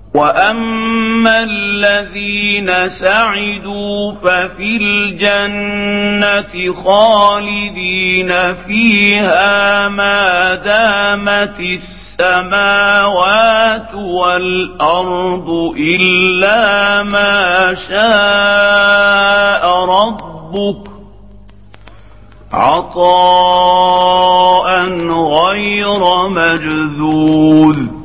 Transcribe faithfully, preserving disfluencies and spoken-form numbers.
وأما الذين سعدوا ففي الجنة خالدين فيها ما دامت السماوات والأرض إلا ما شاء ربك عطاء غير مجذوذ.